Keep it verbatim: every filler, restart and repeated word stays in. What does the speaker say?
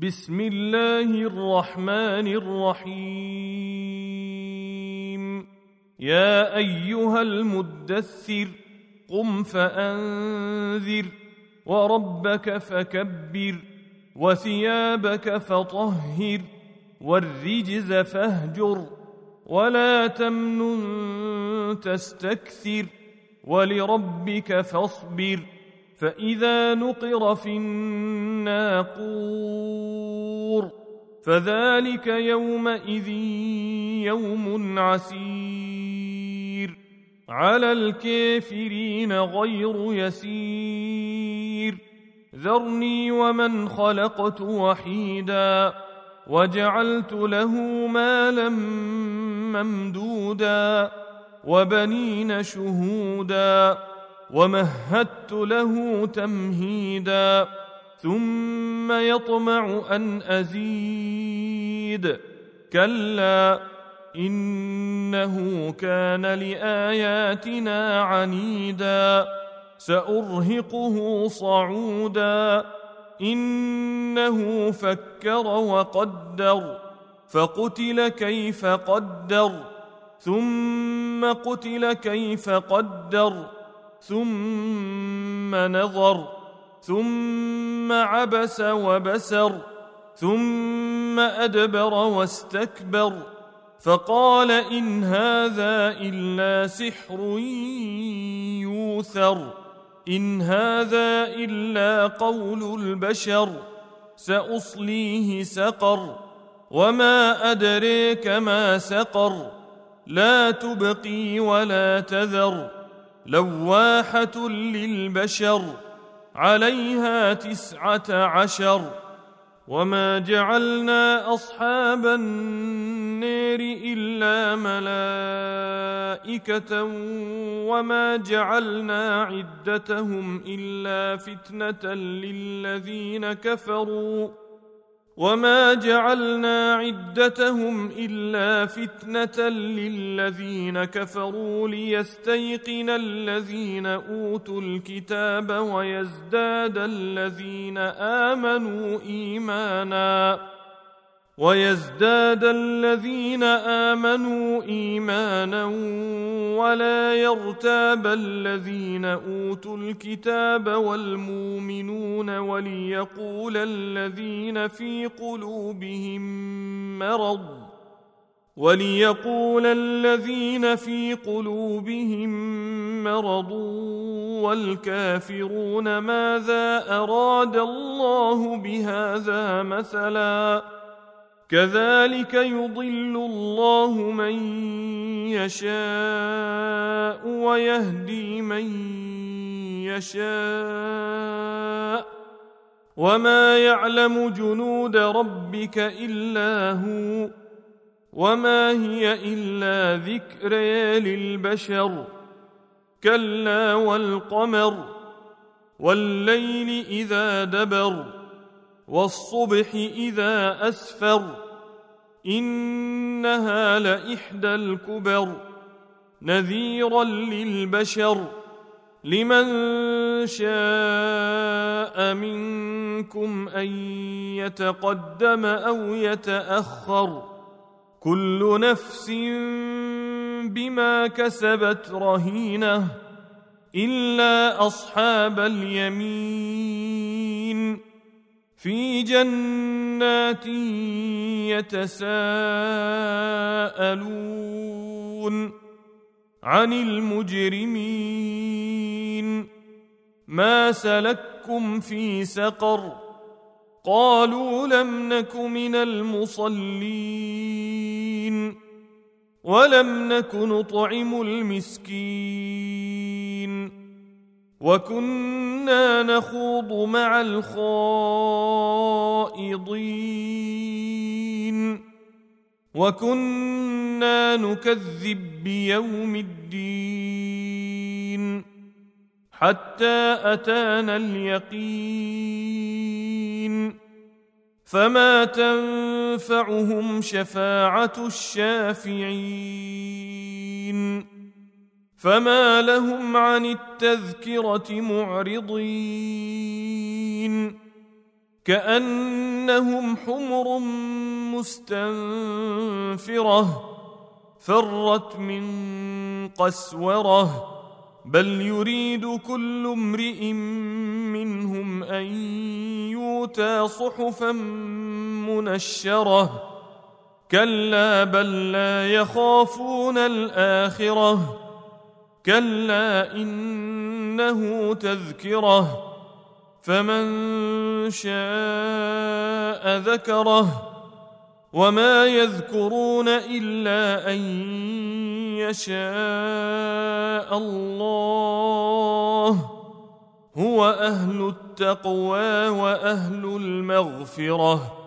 بسم الله الرحمن الرحيم. يا أيها المدثر قم فأنذر وربك فكبر وثيابك فطهر والرجز فاهجر ولا تمنن تستكثر ولربك فاصبر فإذا نقر في الناقور فذلك يومئذ يوم عسير على الكافرين غير يسير. ذرني ومن خلقت وحيدا وجعلت له مالا ممدودا وبنين شهودا ومهدت له تمهيدا ثم يطمع أن أزيد كلا إنه كان لآياتنا عنيدا سأرهقه صعودا إنه فكر وقدر فقتل كيف قدر ثم قتل كيف قدر ثم نظر ثم عبس وبسر ثم أدبر واستكبر فقال إن هذا إلا سحر يوثر إن هذا إلا قول البشر سأصليه سقر وما أدريك ما سقر لا تبقي ولا تذر لواحة للبشر عليها تسعة عشر. وما جعلنا أصحاب النار إلا ملائكة وما جعلنا عدتهم إلا فتنة للذين كفروا وما جعلنا عدتهم إلا فتنة للذين كفروا ليستيقن الذين أوتوا الكتاب ويزداد الذين آمنوا إيمانا ويزداد الذين آمنوا إيمانا ولا يرتاب الذين أوتوا الكتاب والمؤمنون وليقول الذين في قلوبهم مرض وليقول الذين في قلوبهم مرض والكافرون ماذا أراد الله بهذا مثلا كذلك يضل الله من يشاء ويهدي من يشاء وما يعلم جنود ربك إلا هو وما هي إلا ذكرى للبشر كلا والقمر والليل إذا دبر والصبح إذا أسفر إنها لإحدى الكبر نذيرا للبشر لمن شاء منكم أن يتقدم أو يتأخر كل نفس بما كسبت رهينة إلا أصحاب اليمين في جنات يتساءلون عن المجرمين ما سلككم في سقر قالوا لم نك من المصلين ولم نك نطعم المسكين وكنا نخوض مع الخائضين وكنا نكذب بيوم الدين حتى أتانا اليقين فما تنفعهم شفاعة الشافعين فما لهم عن التذكرة معرضين كأنهم حمر مستنفرة فرت من قسورة بل يريد كل امرئ منهم أن يؤتى صحفا منشرة كلا بل لا يخافون الآخرة كلا إنه تذكرة فمن شاء ذكره وما يذكرون إلا أن يشاء الله هو أهل التقوى وأهل المغفرة